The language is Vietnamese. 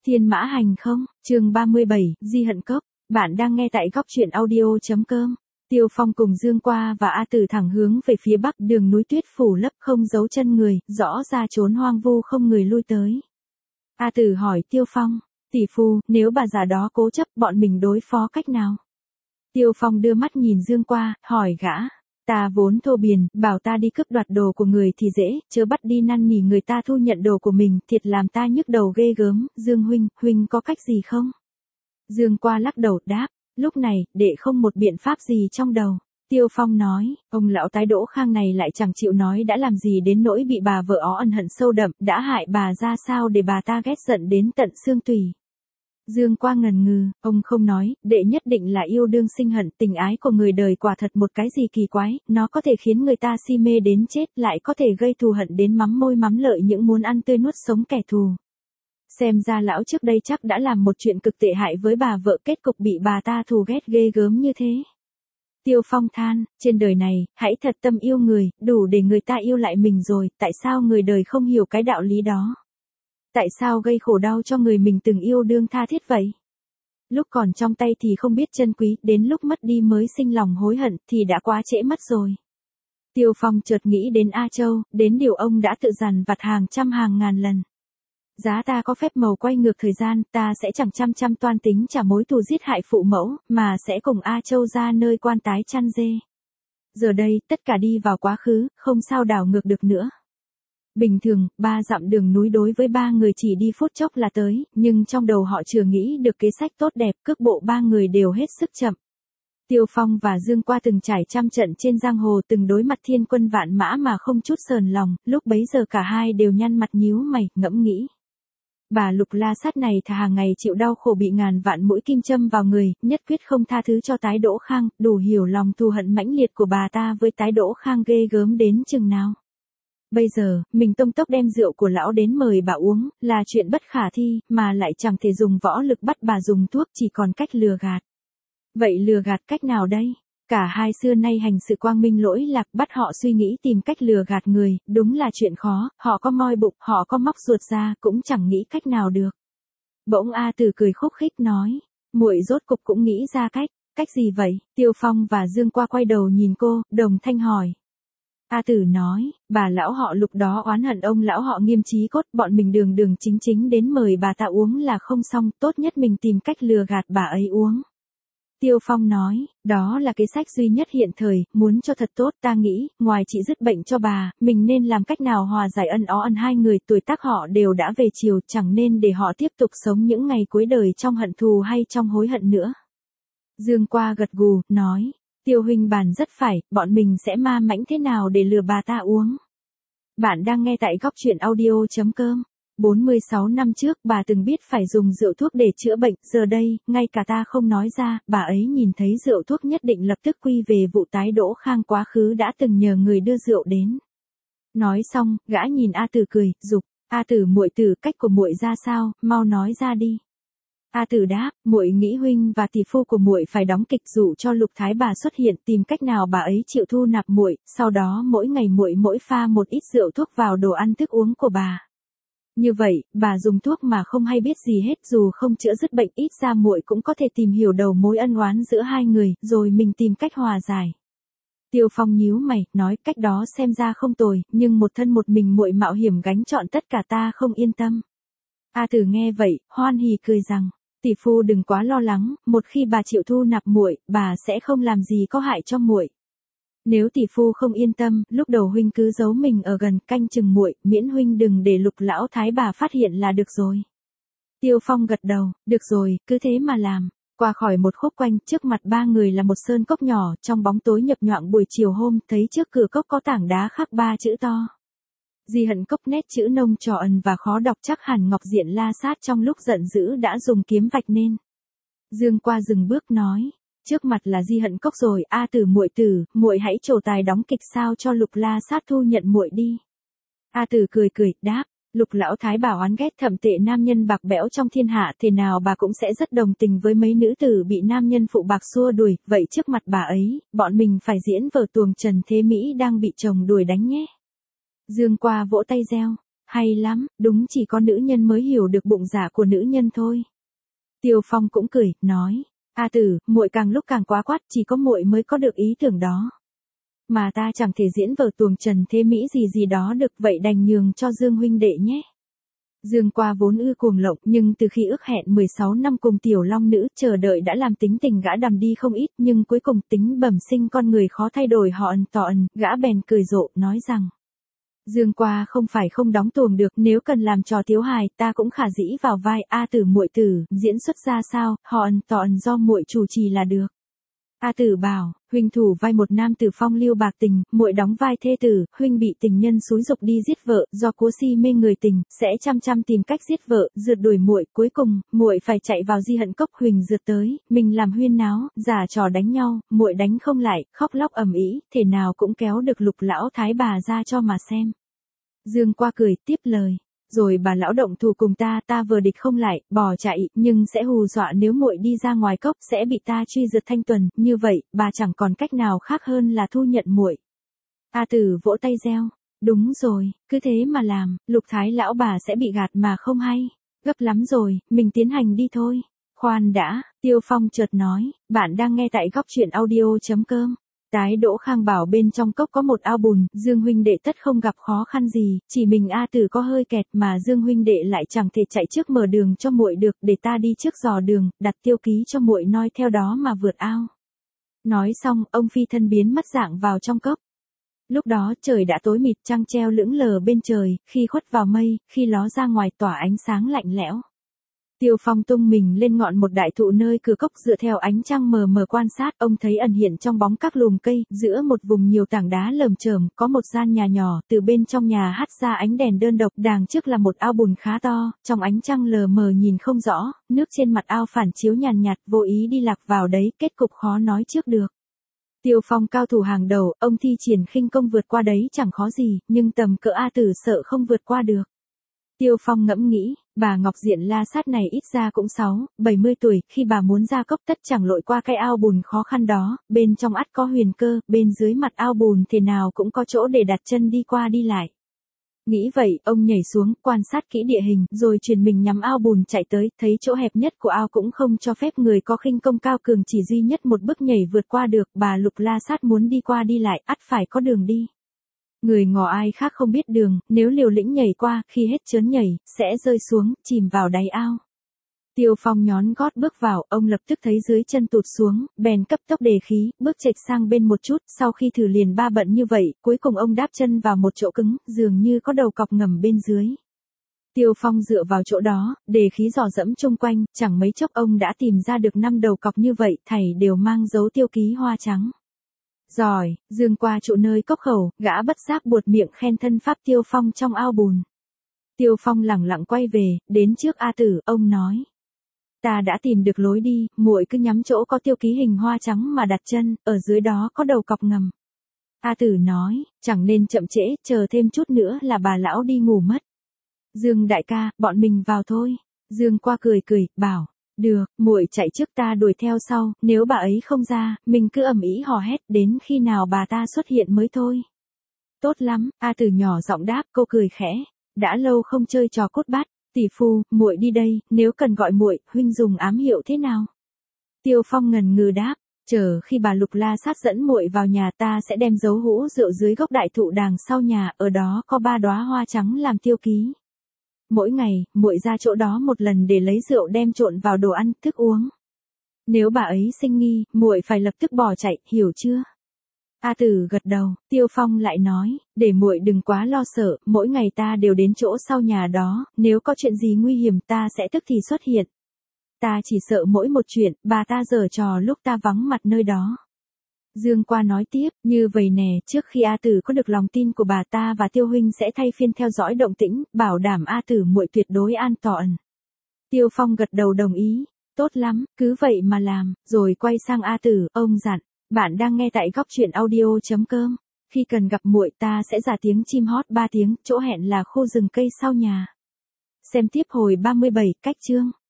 Thiên mã hành không, chương 37, Di hận cốc, bạn đang nghe tại góc truyện audio.com. Tiêu Phong cùng Dương Qua và A Tử thẳng hướng về phía bắc, đường núi tuyết phủ lấp không giấu chân người, rõ ra trốn hoang vu không người lui tới. A Tử hỏi Tiêu Phong, tỷ phu, nếu bà già đó cố chấp bọn mình đối phó cách nào? Tiêu Phong đưa mắt nhìn Dương Qua, hỏi gã. Ta vốn thô biền, bảo ta đi cướp đoạt đồ của người thì dễ, chớ bắt đi năn nỉ người ta thu nhận đồ của mình, thiệt làm ta nhức đầu ghê gớm. Dương huynh có cách gì không? Dương Qua lắc đầu đáp, lúc này, đệ không một biện pháp gì trong đầu. Tiêu Phong nói, ông lão tái Đỗ Khang này lại chẳng chịu nói đã làm gì đến nỗi bị bà vợ ó ân hận sâu đậm, đã hại bà ra sao để bà ta ghét giận đến tận xương tủy. Dương Qua ngần ngừ, ông không nói, đệ nhất định là yêu đương sinh hận, tình ái của người đời quả thật một cái gì kỳ quái, nó có thể khiến người ta si mê đến chết, lại có thể gây thù hận đến mắm môi mắm lợi những muốn ăn tươi nuốt sống kẻ thù. Xem ra lão trước đây chắc đã làm một chuyện cực tệ hại với bà vợ, kết cục bị bà ta thù ghét ghê gớm như thế. Tiêu Phong than, trên đời này, hãy thật tâm yêu người, đủ để người ta yêu lại mình rồi, tại sao người đời không hiểu cái đạo lý đó? Tại sao gây khổ đau cho người mình từng yêu đương tha thiết vậy? Lúc còn trong tay thì không biết trân quý, đến lúc mất đi mới sinh lòng hối hận thì đã quá trễ mất rồi. Tiêu Phong chợt nghĩ đến A Châu, đến điều ông đã tự dằn vặt hàng trăm hàng ngàn lần. Giá ta có phép màu quay ngược thời gian, ta sẽ chẳng trăm toan tính trả mối thù giết hại phụ mẫu, mà sẽ cùng A Châu ra nơi quan tái chăn dê. Giờ đây, tất cả đi vào quá khứ, không sao đảo ngược được nữa. Bình thường, 3 dặm đường núi đối với 3 người chỉ đi phút chốc là tới, nhưng trong đầu họ chưa nghĩ được kế sách tốt đẹp, cước bộ 3 người đều hết sức chậm. Tiêu Phong và Dương Qua từng trải trăm trận trên giang hồ, từng đối mặt thiên quân vạn mã mà không chút sờn lòng, lúc bấy giờ cả hai đều nhăn mặt nhíu mày, ngẫm nghĩ. Bà Lục La Sát này thà hàng ngày chịu đau khổ bị ngàn vạn mũi kim châm vào người, nhất quyết không tha thứ cho tái Đỗ Khang, đủ hiểu lòng thù hận mãnh liệt của bà ta với tái Đỗ Khang ghê gớm đến chừng nào. Bây giờ, mình tông tốc đem rượu của lão đến mời bà uống, là chuyện bất khả thi, mà lại chẳng thể dùng võ lực bắt bà dùng thuốc, chỉ còn cách lừa gạt. Vậy lừa gạt cách nào đây? Cả hai xưa nay hành sự quang minh lỗi lạc, bắt họ suy nghĩ tìm cách lừa gạt người, đúng là chuyện khó, họ có moi bụng, họ có móc ruột ra, cũng chẳng nghĩ cách nào được. Bỗng A Tử cười khúc khích nói, muội rốt cục cũng nghĩ ra cách gì vậy? Tiêu Phong và Dương Qua quay đầu nhìn cô, đồng thanh hỏi. A Tử nói, bà lão họ Lục đó oán hận ông lão họ Nghiêm chí cốt, bọn mình đường chính đến mời bà ta uống là không xong, tốt nhất mình tìm cách lừa gạt bà ấy uống. Tiêu Phong nói, đó là cái sách duy nhất hiện thời, muốn cho thật tốt ta nghĩ, ngoài chỉ dứt bệnh cho bà, mình nên làm cách nào hòa giải ân ó ân hai người, tuổi tác họ đều đã về chiều, chẳng nên để họ tiếp tục sống những ngày cuối đời trong hận thù hay trong hối hận nữa. Dương Qua gật gù, nói, Tiêu huynh bàn rất phải, bọn mình sẽ ma mãnh thế nào để lừa bà ta uống. Bạn đang nghe tại góc truyện audio.com. 46 năm trước bà từng biết phải dùng rượu thuốc để chữa bệnh, giờ đây, ngay cả ta không nói ra, bà ấy nhìn thấy rượu thuốc nhất định lập tức quy về vụ tái Đỗ Khang quá khứ đã từng nhờ người đưa rượu đến. Nói xong, gã nhìn A Tử cười, giục, A Tử muội tử, cách của muội ra sao, mau nói ra đi. A Tử đáp, muội nghĩ huynh và tỷ phu của muội phải đóng kịch dụ cho Lục Thái bà xuất hiện, tìm cách nào bà ấy chịu thu nạp muội, sau đó mỗi ngày muội mỗi pha một ít rượu thuốc vào đồ ăn thức uống của bà. Như vậy, bà dùng thuốc mà không hay biết gì hết, dù không chữa dứt bệnh, ít ra muội cũng có thể tìm hiểu đầu mối ân oán giữa hai người, rồi mình tìm cách hòa giải. Tiêu Phong nhíu mày, nói, cách đó xem ra không tồi, nhưng một thân một mình muội mạo hiểm gánh trọn tất cả ta không yên tâm. A Tử nghe vậy, hoan hỉ cười rằng, tỷ phu đừng quá lo lắng, một khi bà chịu thu nạp muội, bà sẽ không làm gì có hại cho muội. Nếu tỷ phu không yên tâm, lúc đầu huynh cứ giấu mình ở gần, canh chừng muội, miễn huynh đừng để Lục lão thái bà phát hiện là được rồi. Tiêu Phong gật đầu, được rồi, cứ thế mà làm. Qua khỏi một khúc quanh, trước mặt 3 người là một sơn cốc nhỏ, trong bóng tối nhập nhoạng buổi chiều hôm, thấy trước cửa cốc có tảng đá khắc 3 chữ to. Di hận cốc, nét chữ nông trò ẩn và khó đọc, chắc hẳn Ngọc Diện La Sát trong lúc giận dữ đã dùng kiếm vạch nên. Dương Qua dừng bước nói, trước mặt là Di hận cốc rồi, A Tử, muội hãy trổ tài đóng kịch sao cho Lục La Sát thu nhận muội đi. A Tử cười đáp, Lục lão thái bà oán ghét thậm tệ nam nhân bạc bẽo trong thiên hạ, thế nào bà cũng sẽ rất đồng tình với mấy nữ tử bị nam nhân phụ bạc xua đuổi, vậy trước mặt bà ấy, bọn mình phải diễn vở tuồng Trần Thế Mỹ đang bị chồng đuổi đánh nhé. Dương Qua vỗ tay reo, Hay lắm, đúng chỉ có nữ nhân mới hiểu được bụng dạ của nữ nhân thôi. Tiêu Phong cũng cười, nói, A Tử, muội càng lúc càng quá quát, chỉ có muội mới có được ý tưởng đó. Mà ta chẳng thể diễn vở tuồng trần thế mỹ gì gì đó được, vậy đành nhường cho Dương huynh đệ nhé. Dương Qua vốn ưa cuồng lộng, nhưng từ khi ước hẹn 16 năm cùng tiểu long nữ, chờ đợi đã làm tính tình gã đằm đi không ít, nhưng cuối cùng tính bẩm sinh con người khó thay đổi họ gã bèn cười rộ, nói rằng, Dương Qua không phải không đóng tuồng được, nếu cần làm trò thiếu hài, ta cũng khả dĩ vào vai A Tử muội tử, diễn xuất ra sao, họ do muội chủ trì là được. A Tử bảo, huynh thủ vai một nam tử phong lưu bạc tình, muội đóng vai thê tử, huynh bị tình nhân xúi dục đi giết vợ, do cố si mê người tình, sẽ chăm tìm cách giết vợ, rượt đuổi muội, cuối cùng, muội phải chạy vào di hận cốc, huỳnh rượt tới, mình làm huyên náo, giả trò đánh nhau, muội đánh không lại, khóc lóc ầm ĩ, thể nào cũng kéo được Lục lão thái bà ra cho mà xem. Dương Qua cười, tiếp lời. Rồi bà lão động thủ cùng ta vừa địch không lại, bỏ chạy, nhưng sẽ hù dọa nếu muội đi ra ngoài cốc sẽ bị ta truy rượt thanh tuần, như vậy, bà chẳng còn cách nào khác hơn là thu nhận muội. A Tử vỗ tay reo, đúng rồi, cứ thế mà làm, Lục thái lão bà sẽ bị gạt mà không hay, gấp lắm rồi, mình tiến hành đi thôi. Khoan đã, Tiêu Phong chợt nói, bạn đang nghe tại góc truyện audio.com. Tái Đỗ Khang bảo bên trong cốc có một ao bùn, Dương huynh đệ tất không gặp khó khăn gì, chỉ mình A Tử có hơi kẹt mà Dương huynh đệ lại chẳng thể chạy trước mở đường cho muội được, để ta đi trước dò đường, đặt tiêu ký cho muội noi theo đó mà vượt ao. Nói xong, ông phi thân biến mất dạng vào trong cốc. Lúc đó trời đã tối mịt, trăng treo lững lờ bên trời, khi khuất vào mây, khi ló ra ngoài tỏa ánh sáng lạnh lẽo. Tiêu Phong tung mình lên ngọn một đại thụ nơi cửa cốc, dựa theo ánh trăng mờ mờ quan sát, ông thấy ẩn hiện trong bóng các lùm cây, giữa một vùng nhiều tảng đá lởm chởm, có một gian nhà nhỏ, từ bên trong nhà hắt ra ánh đèn đơn độc, đằng trước là một ao bùn khá to, trong ánh trăng lờ mờ nhìn không rõ, nước trên mặt ao phản chiếu nhàn nhạt, vô ý đi lạc vào đấy, kết cục khó nói trước được. Tiêu Phong cao thủ hàng đầu, ông thi triển khinh công vượt qua đấy chẳng khó gì, nhưng tầm cỡ A Tử sợ không vượt qua được. Tiêu Phong ngẫm nghĩ, bà Ngọc Diện La Sát này ít ra cũng 60-70 tuổi, khi bà muốn ra cốc tất chẳng lội qua cái ao bùn khó khăn đó, bên trong ắt có huyền cơ, bên dưới mặt ao bùn thế nào cũng có chỗ để đặt chân đi qua đi lại. Nghĩ vậy, ông nhảy xuống, quan sát kỹ địa hình, rồi chuyển mình nhắm ao bùn chạy tới, thấy chỗ hẹp nhất của ao cũng không cho phép người có khinh công cao cường chỉ duy nhất một bước nhảy vượt qua được, bà Lục La Sát muốn đi qua đi lại, ắt phải có đường đi. Người ngò ai khác không biết đường, nếu liều lĩnh nhảy qua, khi hết chớn nhảy, sẽ rơi xuống, chìm vào đáy ao. Tiêu Phong nhón gót bước vào, ông lập tức thấy dưới chân tụt xuống, bèn cấp tốc đề khí, bước chệch sang bên một chút, sau khi thử liền 3 bận như vậy, cuối cùng ông đáp chân vào một chỗ cứng, dường như có đầu cọc ngầm bên dưới. Tiêu Phong dựa vào chỗ đó, đề khí dò dẫm chung quanh, chẳng mấy chốc ông đã tìm ra được 5 đầu cọc như vậy, thảy đều mang dấu tiêu ký hoa trắng. Giỏi, Dương Qua trụ nơi cốc khẩu, gã bất giác buột miệng khen thân pháp Tiêu Phong trong ao bùn. Tiêu Phong lẳng lặng quay về, đến trước A Tử, ông nói. Ta đã tìm được lối đi, muội cứ nhắm chỗ có tiêu ký hình hoa trắng mà đặt chân, ở dưới đó có đầu cọc ngầm. A Tử nói, chẳng nên chậm trễ, chờ thêm chút nữa là bà lão đi ngủ mất. Dương đại ca, bọn mình vào thôi. Dương Qua cười, bảo. Được, muội chạy trước ta đuổi theo sau, nếu bà ấy không ra, mình cứ ầm ĩ hò hét đến khi nào bà ta xuất hiện mới thôi. Tốt lắm, A Tử nhỏ giọng đáp, cô cười khẽ. Đã lâu không chơi trò cốt bát, tỷ phu, muội đi đây, nếu cần gọi muội, huynh dùng ám hiệu thế nào? Tiêu Phong ngần ngừ đáp, chờ khi bà Lục La Sát dẫn muội vào nhà ta sẽ đem dấu hũ rượu dưới gốc đại thụ đằng sau nhà, ở đó có 3 đóa hoa trắng làm tiêu ký. Mỗi ngày, muội ra chỗ đó một lần để lấy rượu đem trộn vào đồ ăn, thức uống. Nếu bà ấy sinh nghi, muội phải lập tức bỏ chạy, hiểu chưa? A Tử gật đầu, Tiêu Phong lại nói, để muội đừng quá lo sợ, mỗi ngày ta đều đến chỗ sau nhà đó, nếu có chuyện gì nguy hiểm ta sẽ tức thì xuất hiện. Ta chỉ sợ mỗi một chuyện, bà ta giở trò lúc ta vắng mặt nơi đó. Dương Qua nói tiếp, như vậy nè, trước khi A Tử có được lòng tin của bà ta và Tiêu huynh sẽ thay phiên theo dõi động tĩnh, bảo đảm A Tử muội tuyệt đối an toàn. Tiêu Phong gật đầu đồng ý, tốt lắm, cứ vậy mà làm, rồi quay sang A Tử, ông dặn, bạn đang nghe tại góc truyện audio.com, khi cần gặp muội ta sẽ giả tiếng chim hót 3 tiếng, chỗ hẹn là khu rừng cây sau nhà. Xem tiếp hồi 37, cách chương.